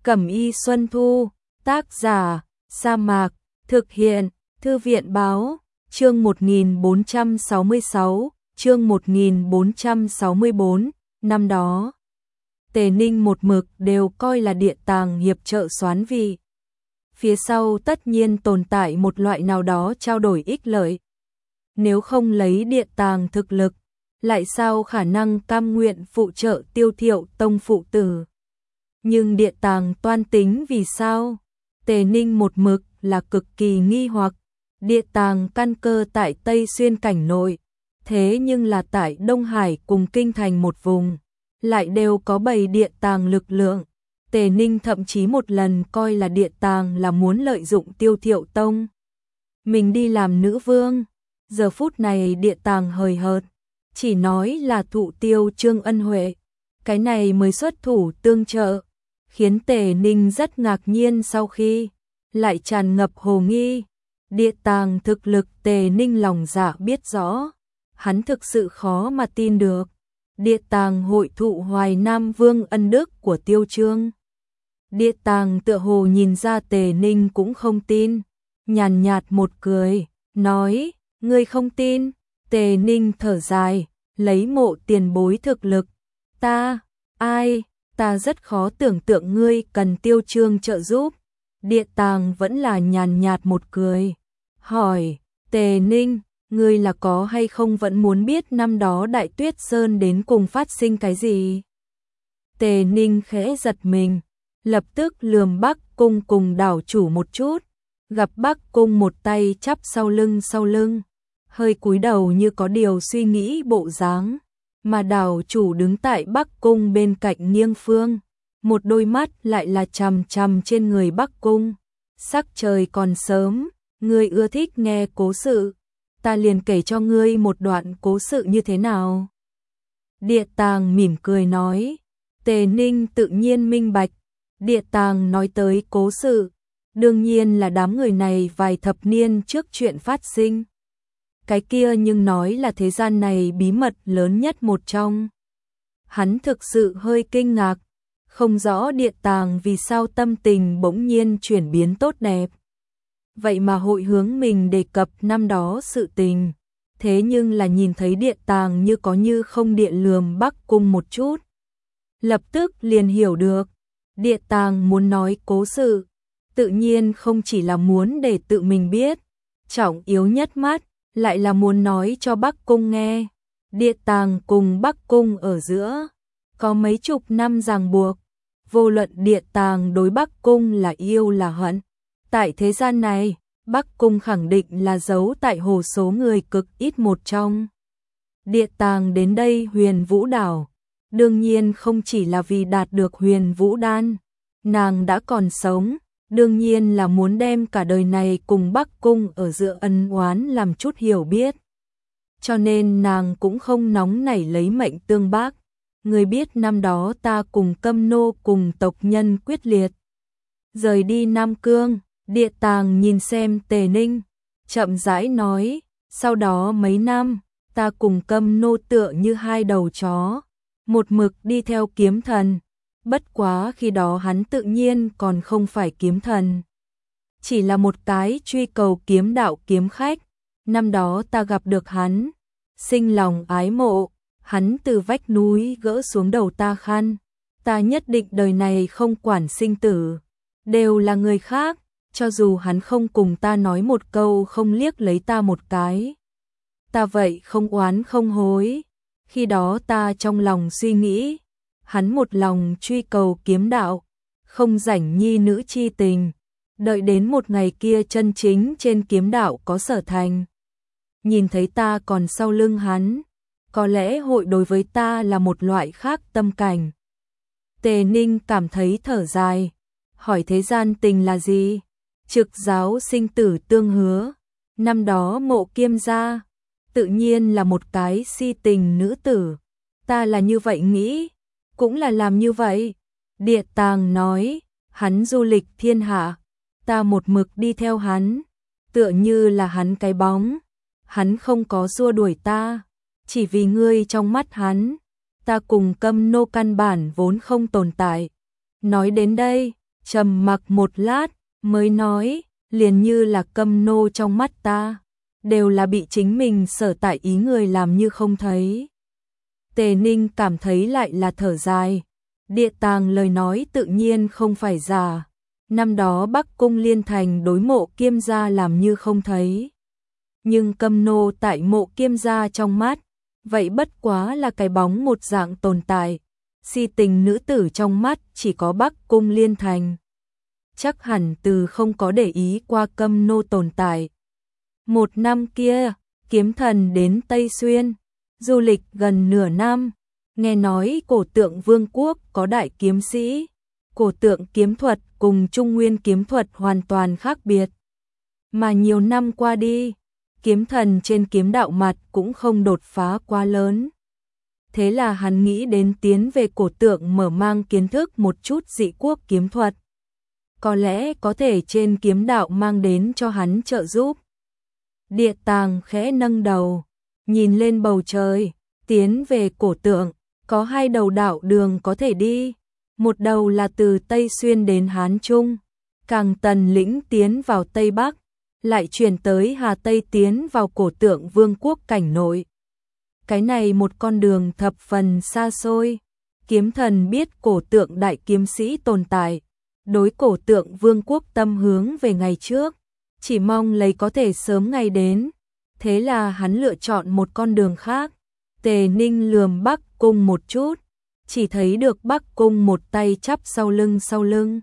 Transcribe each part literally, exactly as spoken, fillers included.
Cẩm y Xuân Thu, tác giả, Sa Mạc, thực hiện, Thư viện báo, chương một nghìn bốn trăm sáu mươi sáu, chương một nghìn bốn trăm sáu mươi bốn, năm đó. Tề Ninh một mực đều coi là địa tàng hiệp trợ soán vị. Phía sau tất nhiên tồn tại một loại nào đó trao đổi ích lợi. Nếu không lấy địa tàng thực lực, lại sao khả năng cam nguyện phụ trợ Tiêu Thiệu Tông phụ tử. Nhưng địa tàng toan tính vì sao? Tề Ninh một mực là cực kỳ nghi hoặc. Địa tàng căn cơ tại Tây Xuyên cảnh nội, thế nhưng là tại Đông Hải cùng Kinh Thành một vùng, lại đều có bầy địa tàng lực lượng. Tề Ninh thậm chí một lần coi là địa tàng là muốn lợi dụng Tiêu Thiệu Tông mình đi làm nữ vương. Giờ phút này địa tàng hời hợt, chỉ nói là thụ tiêu Trương ân huệ, cái này mới xuất thủ tương trợ, khiến Tề Ninh rất ngạc nhiên. Sau khi lại tràn ngập hồ nghi, địa tàng thực lực Tề Ninh lòng dạ biết rõ, hắn thực sự khó mà tin được. Địa tàng hội thụ Hoài Nam Vương ân đức của Tiêu Trương. Địa tàng tựa hồ nhìn ra Tề Ninh cũng không tin, nhàn nhạt một cười, nói, ngươi không tin. Tề Ninh thở dài, lấy mộ tiền bối thực lực, ta, ai, ta rất khó tưởng tượng ngươi cần Tiêu Trương trợ giúp. Địa tàng vẫn là nhàn nhạt một cười, hỏi, Tề Ninh, ngươi là có hay không vẫn muốn biết năm đó Đại Tuyết Sơn đến cùng phát sinh cái gì? Tề Ninh khẽ giật mình, lập tức lườm Bắc Cung cùng đảo chủ một chút, gặp Bắc Cung một tay chắp sau lưng sau lưng, hơi cúi đầu như có điều suy nghĩ bộ dáng, mà đảo chủ đứng tại Bắc Cung bên cạnh nghiêng phương, một đôi mắt lại là chằm chằm trên người Bắc Cung. Sắc trời còn sớm, ngươi ưa thích nghe cố sự, ta liền kể cho ngươi một đoạn cố sự như thế nào. Địa tàng mỉm cười nói. Tề Ninh tự nhiên minh bạch, địa tàng nói tới cố sự, đương nhiên là đám người này vài thập niên trước chuyện phát sinh. Cái kia nhưng nói là thế gian này bí mật lớn nhất một trong. Hắn thực sự hơi kinh ngạc, không rõ địa tàng vì sao tâm tình bỗng nhiên chuyển biến tốt đẹp. Vậy mà hội hướng mình đề cập năm đó sự tình, thế nhưng là nhìn thấy địa tàng như có như không địa lườm Bắc Cung một chút. Lập tức liền hiểu được, địa tàng muốn nói cố sự, tự nhiên không chỉ là muốn để tự mình biết, trọng yếu nhất mắt, lại là muốn nói cho Bắc Cung nghe. Địa tàng cùng Bắc Cung ở giữa, có mấy chục năm ràng buộc, vô luận địa tàng đối Bắc Cung là yêu là hận. Tại thế gian này, Bắc Cung khẳng định là giấu tại hồ số người cực ít một trong. Địa tàng đến đây Huyền Vũ Đảo, đương nhiên không chỉ là vì đạt được Huyền Vũ Đan, nàng đã còn sống, đương nhiên là muốn đem cả đời này cùng Bắc Cung ở giữa ân oán làm chút hiểu biết. Cho nên nàng cũng không nóng nảy lấy mệnh tương bác. Người biết năm đó ta cùng Câm Nô cùng tộc nhân quyết liệt rời đi Nam Cương. Địa tàng nhìn xem Tề Ninh, chậm rãi nói, sau đó mấy năm, ta cùng Câm Nô tựa như hai đầu chó, một mực đi theo kiếm thần. Bất quá khi đó hắn tự nhiên còn không phải kiếm thần, chỉ là một cái truy cầu kiếm đạo kiếm khách. Năm đó ta gặp được hắn, sinh lòng ái mộ, hắn từ vách núi gỡ xuống đầu ta khăn, ta nhất định đời này không quản sinh tử, đều là người khác, cho dù hắn không cùng ta nói một câu, không liếc lấy ta một cái, ta vậy không oán không hối. Khi đó ta trong lòng suy nghĩ, hắn một lòng truy cầu kiếm đạo, không rảnh nhi nữ chi tình, đợi đến một ngày kia chân chính trên kiếm đạo có sở thành, nhìn thấy ta còn sau lưng hắn, có lẽ hội đối với ta là một loại khác tâm cảnh. Tề Ninh cảm thấy thở dài, hỏi thế gian tình là gì? Trực giáo sinh tử tương hứa, năm đó Mộ Kiêm gia, tự nhiên là một cái si tình nữ tử, ta là như vậy nghĩ, cũng là làm như vậy. Địa tàng nói, hắn du lịch thiên hạ, ta một mực đi theo hắn, tựa như là hắn cái bóng, hắn không có xua đuổi ta, chỉ vì ngươi trong mắt hắn, ta cùng Câm Nô căn bản vốn không tồn tại. Nói đến đây, trầm mặc một lát, mới nói, liền như là Câm Nô trong mắt ta, đều là bị chính mình sở tại ý người làm như không thấy. Tề Ninh cảm thấy lại là thở dài, Địa Tàng lời nói tự nhiên không phải giả, năm đó Bắc Cung Liên Thành đối Mộ Kiêm gia làm như không thấy. Nhưng Câm Nô tại Mộ Kiêm gia trong mắt, vậy bất quá là cái bóng một dạng tồn tại, si tình nữ tử trong mắt chỉ có Bắc Cung Liên Thành. Chắc hẳn từ không có để ý qua Câm Nô tồn tại. Một năm kia, kiếm thần đến Tây Xuyên, du lịch gần nửa năm, nghe nói cổ tượng vương quốc có đại kiếm sĩ, cổ tượng kiếm thuật cùng trung nguyên kiếm thuật hoàn toàn khác biệt. Mà nhiều năm qua đi, kiếm thần trên kiếm đạo mặt cũng không đột phá quá lớn. Thế là hắn nghĩ đến tiến về cổ tượng mở mang kiến thức một chút dị quốc kiếm thuật. Có lẽ có thể trên kiếm đạo mang đến cho hắn trợ giúp. Địa Tàng khẽ nâng đầu, nhìn lên bầu trời, tiến về cổ tượng, có hai đầu đạo đường có thể đi. Một đầu là từ Tây Xuyên đến Hán Trung, Càng Tần lĩnh tiến vào Tây Bắc, lại chuyển tới Hà Tây tiến vào cổ tượng vương quốc cảnh nội. Cái này một con đường thập phần xa xôi, kiếm thần biết cổ tượng đại kiếm sĩ tồn tại, đối cổ tượng vương quốc tâm hướng về ngày trước, chỉ mong lấy có thể sớm ngày đến, thế là hắn lựa chọn một con đường khác. Tề Ninh lườm Bắc Cung một chút, chỉ thấy được Bắc Cung một tay chắp sau lưng sau lưng,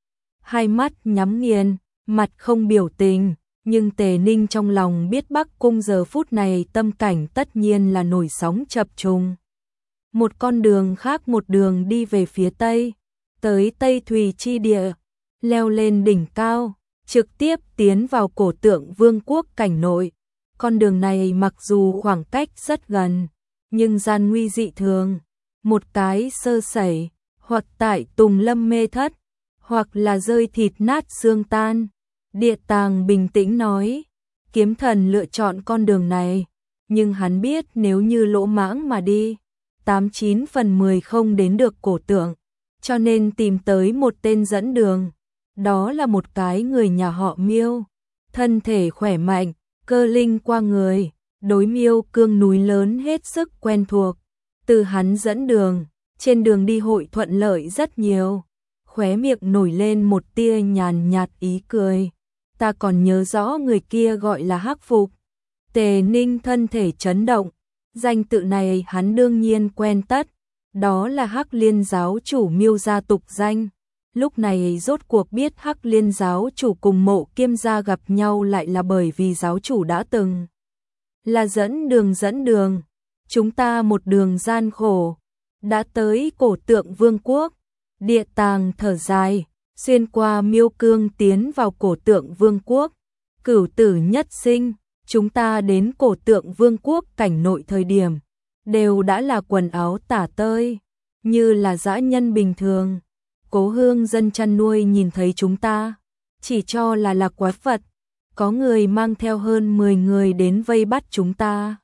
hai mắt nhắm nghiền, mặt không biểu tình, nhưng Tề Ninh trong lòng biết Bắc Cung giờ phút này tâm cảnh tất nhiên là nổi sóng chập trùng. Một con đường khác một đường đi về phía Tây, tới Tây Thùy chi địa, leo lên đỉnh cao, trực tiếp tiến vào cổ tượng vương quốc cảnh nội. Con đường này mặc dù khoảng cách rất gần, nhưng gian nguy dị thường, một cái sơ sẩy, hoặc tại tùng lâm mê thất, hoặc là rơi thịt nát xương tan. Địa Tàng bình tĩnh nói, kiếm thần lựa chọn con đường này, nhưng hắn biết nếu như lỗ mãng mà đi, tám chín phần mười không đến được cổ tượng, cho nên tìm tới một tên dẫn đường. Đó là một cái người nhà họ Miêu, thân thể khỏe mạnh, cơ linh qua người, đối Miêu cương núi lớn hết sức quen thuộc. Từ hắn dẫn đường, trên đường đi hội thuận lợi rất nhiều. Khóe miệng nổi lên một tia nhàn nhạt ý cười. Ta còn nhớ rõ người kia gọi là Hắc Phục. Tề Ninh thân thể chấn động, danh tự này hắn đương nhiên quen tất, đó là Hắc Liên giáo chủ Miêu gia tục danh. Lúc này rốt cuộc biết Hắc Liên giáo chủ cùng Mộ Kiêm gia gặp nhau lại là bởi vì giáo chủ đã từng là dẫn đường dẫn đường, chúng ta một đường gian khổ, đã tới cổ tượng vương quốc. Địa Tàng thở dài, xuyên qua Miêu Cương tiến vào cổ tượng vương quốc, cửu tử nhất sinh, chúng ta đến cổ tượng vương quốc cảnh nội thời điểm, đều đã là quần áo tả tơi, như là dã nhân bình thường. Cố Hương dân chăn nuôi nhìn thấy chúng ta, chỉ cho là là quái vật, có người mang theo hơn mười người đến vây bắt chúng ta.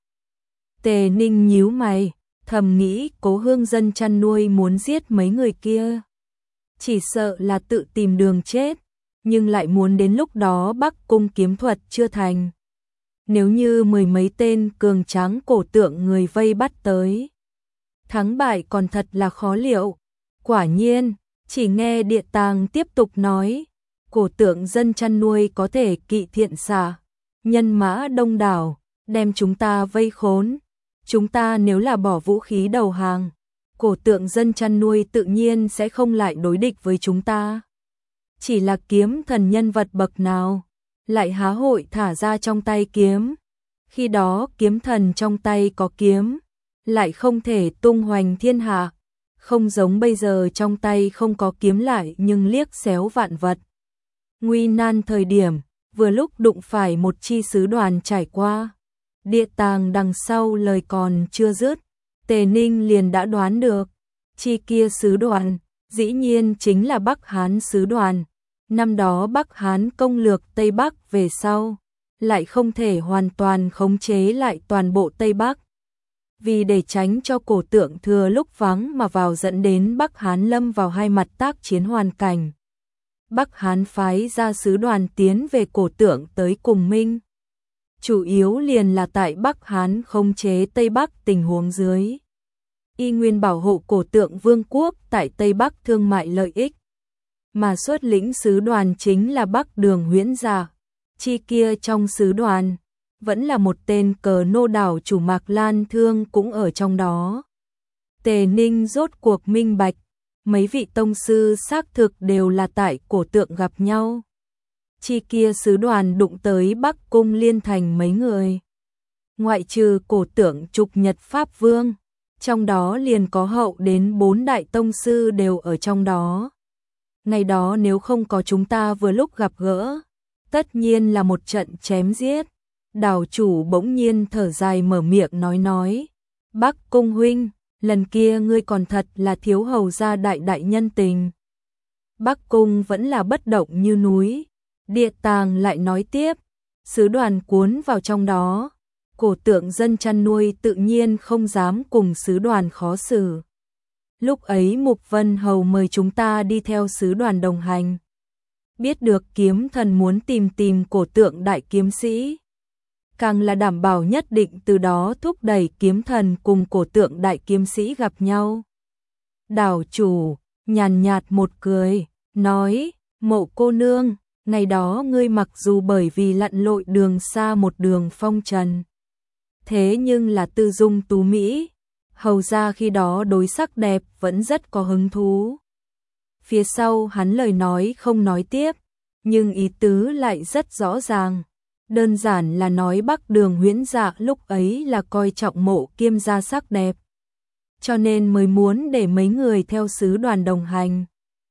Tề Ninh nhíu mày, thầm nghĩ Cố Hương dân chăn nuôi muốn giết mấy người kia, chỉ sợ là tự tìm đường chết, nhưng lại muốn đến lúc đó Bắc Cung kiếm thuật chưa thành. Nếu như mười mấy tên cường tráng cổ tượng người vây bắt tới, thắng bại còn thật là khó liệu. Quả nhiên, chỉ nghe Địa Tàng tiếp tục nói, cổ tượng dân chăn nuôi có thể kỵ thiện xạ, nhân mã đông đảo, đem chúng ta vây khốn. Chúng ta nếu là bỏ vũ khí đầu hàng, cổ tượng dân chăn nuôi tự nhiên sẽ không lại đối địch với chúng ta. Chỉ là kiếm thần nhân vật bậc nào, lại há hội thả ra trong tay kiếm. Khi đó kiếm thần trong tay có kiếm, lại không thể tung hoành thiên hạ. Không giống bây giờ trong tay không có kiếm lại nhưng liếc xéo vạn vật. Nguy nan thời điểm, vừa lúc đụng phải một chi sứ đoàn trải qua. Địa Tàng đằng sau lời còn chưa dứt, Tề Ninh liền đã đoán được. Chi kia sứ đoàn, dĩ nhiên chính là Bắc Hán sứ đoàn. Năm đó Bắc Hán công lược Tây Bắc về sau, lại không thể hoàn toàn khống chế lại toàn bộ Tây Bắc. Vì để tránh cho cổ tượng thừa lúc vắng mà vào dẫn đến Bắc Hán lâm vào hai mặt tác chiến hoàn cảnh. Bắc Hán phái ra sứ đoàn tiến về cổ tượng tới cùng Minh. Chủ yếu liền là tại Bắc Hán khống chế Tây Bắc tình huống dưới. Y nguyên bảo hộ cổ tượng vương quốc tại Tây Bắc thương mại lợi ích. Mà xuất lĩnh sứ đoàn chính là Bắc Đường Huyễn Dạ. Chi kia trong sứ đoàn, vẫn là một tên cờ nô đảo chủ Mạc Lan Thương cũng ở trong đó. Tề Ninh rốt cuộc minh bạch, mấy vị tông sư xác thực đều là tại cổ tượng gặp nhau. Chi kia sứ đoàn đụng tới Bắc Cung Liên Thành mấy người. Ngoại trừ cổ tượng Trục Nhật Pháp Vương, trong đó liền có hậu đến bốn đại tông sư đều ở trong đó. Ngày đó nếu không có chúng ta vừa lúc gặp gỡ, tất nhiên là một trận chém giết. Đảo chủ bỗng nhiên thở dài mở miệng nói nói. Bắc Cung huynh, lần kia ngươi còn thật là thiếu hầu gia đại đại nhân tình. Bắc Cung vẫn là bất động như núi. Địa Tàng lại nói tiếp, sứ đoàn cuốn vào trong đó. Cổ tượng dân chăn nuôi tự nhiên không dám cùng sứ đoàn khó xử. Lúc ấy Mục Vân Hầu mời chúng ta đi theo sứ đoàn đồng hành. Biết được kiếm thần muốn tìm tìm cổ tượng đại kiếm sĩ. Càng là đảm bảo nhất định từ đó thúc đẩy kiếm thần cùng cổ tượng đại kiếm sĩ gặp nhau. Đảo chủ, nhàn nhạt một cười, nói, Mộ cô nương, ngày đó ngươi mặc dù bởi vì lặn lội đường xa một đường phong trần. Thế nhưng là tư dung tú mỹ, hầu ra khi đó đối sắc đẹp vẫn rất có hứng thú. Phía sau hắn lời nói không nói tiếp, nhưng ý tứ lại rất rõ ràng. Đơn giản là nói Bắc Đường Huyễn Dạ lúc ấy là coi trọng Mộ Kiêm gia sắc đẹp. Cho nên mới muốn để mấy người theo sứ đoàn đồng hành.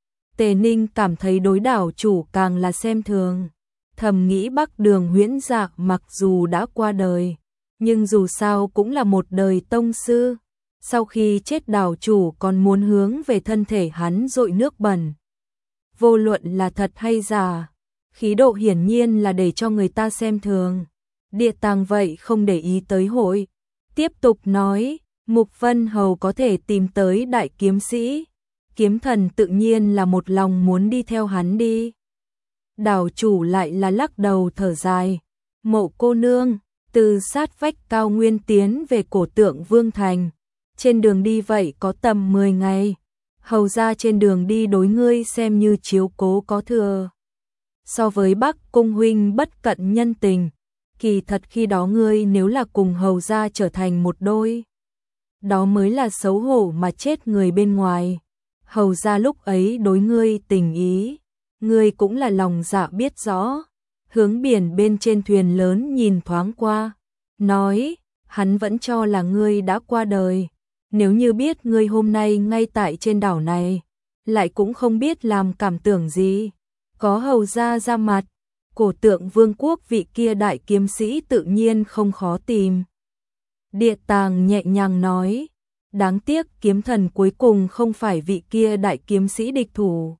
Tề Ninh cảm thấy đối đảo chủ càng là xem thường. Thầm nghĩ Bắc Đường Huyễn Dạ mặc dù đã qua đời, nhưng dù sao cũng là một đời tông sư. Sau khi chết đảo chủ còn muốn hướng về thân thể hắn dội nước bẩn. Vô luận là thật hay giả, khí độ hiển nhiên là để cho người ta xem thường. Địa Tàng vậy không để ý tới hội. Tiếp tục nói, Mục Vân Hầu có thể tìm tới đại kiếm sĩ. Kiếm thần tự nhiên là một lòng muốn đi theo hắn đi. Đảo chủ lại là lắc đầu thở dài. Mộ cô nương, từ sát vách cao nguyên tiến về cổ tượng Vương Thành. Trên đường đi vậy có tầm mười ngày. Hầu ra trên đường đi đối ngươi xem như chiếu cố có thừa. So với Bắc Cung huynh bất cận nhân tình, kỳ thật khi đó ngươi nếu là cùng hầu ra trở thành một đôi, đó mới là xấu hổ mà chết người bên ngoài. Hầu ra lúc ấy đối ngươi tình ý, ngươi cũng là lòng dạ biết rõ. Hướng biển bên trên thuyền lớn nhìn thoáng qua, nói, hắn vẫn cho là ngươi đã qua đời. Nếu như biết ngươi hôm nay ngay tại trên đảo này, lại cũng không biết làm cảm tưởng gì. Có hầu ra ra mặt, cổ tượng vương quốc vị kia đại kiếm sĩ tự nhiên không khó tìm. Địa Tàng nhẹ nhàng nói, đáng tiếc kiếm thần cuối cùng không phải vị kia đại kiếm sĩ địch thủ.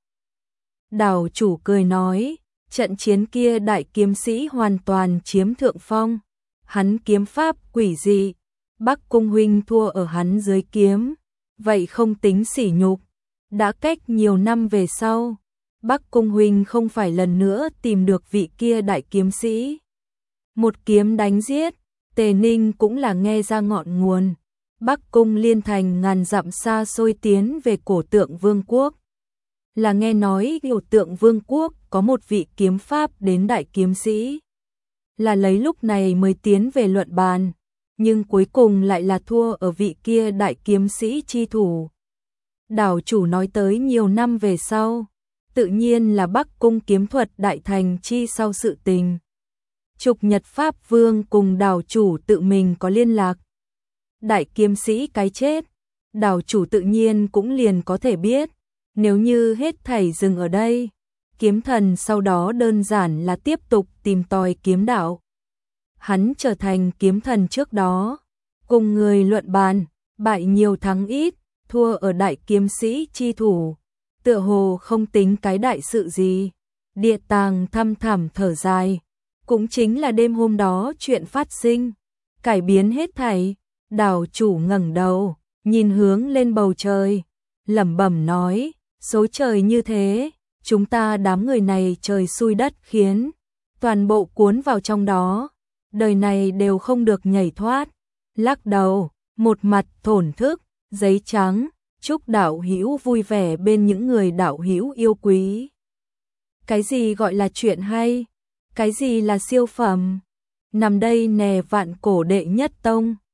Đảo chủ cười nói, trận chiến kia đại kiếm sĩ hoàn toàn chiếm thượng phong. Hắn kiếm pháp quỷ dị, Bắc Cung huynh thua ở hắn dưới kiếm, vậy không tính sỉ nhục. Đã cách nhiều năm về sau, Bắc Cung huynh không phải lần nữa tìm được vị kia đại kiếm sĩ. Một kiếm đánh giết, Tề Ninh cũng là nghe ra ngọn nguồn. Bắc Cung Liên Thành ngàn dặm xa xôi tiến về cổ tượng vương quốc. Là nghe nói cổ tượng vương quốc có một vị kiếm pháp đến đại kiếm sĩ. Là lấy lúc này mới tiến về luận bàn, nhưng cuối cùng lại là thua ở vị kia đại kiếm sĩ chi thủ. Đảo chủ nói tới nhiều năm về sau, tự nhiên là Bắc Cung kiếm thuật đại thành chi sau sự tình. Trục Nhật Pháp Vương cùng đảo chủ tự mình có liên lạc. Đại kiếm sĩ cái chết, đảo chủ tự nhiên cũng liền có thể biết. Nếu như hết thảy dừng ở đây, kiếm thần sau đó đơn giản là tiếp tục tìm tòi kiếm đạo. Hắn trở thành kiếm thần trước đó, cùng người luận bàn, bại nhiều thắng ít, thua ở đại kiếm sĩ chi thủ, tựa hồ không tính cái đại sự gì. Địa Tàng thăm thẳm thở dài, cũng chính là đêm hôm đó chuyện phát sinh, cải biến hết thảy. Đảo chủ ngẩng đầu, nhìn hướng lên bầu trời, lẩm bẩm nói, số trời như thế, chúng ta đám người này trời xui đất khiến, toàn bộ cuốn vào trong đó, đời này đều không được nhảy thoát. Lắc đầu, một mặt thổn thức, giấy trắng, chúc đạo hữu vui vẻ bên những người đạo hữu yêu quý. Cái gì gọi là chuyện hay? Cái gì là siêu phẩm? Nằm đây nè vạn cổ đệ nhất tông.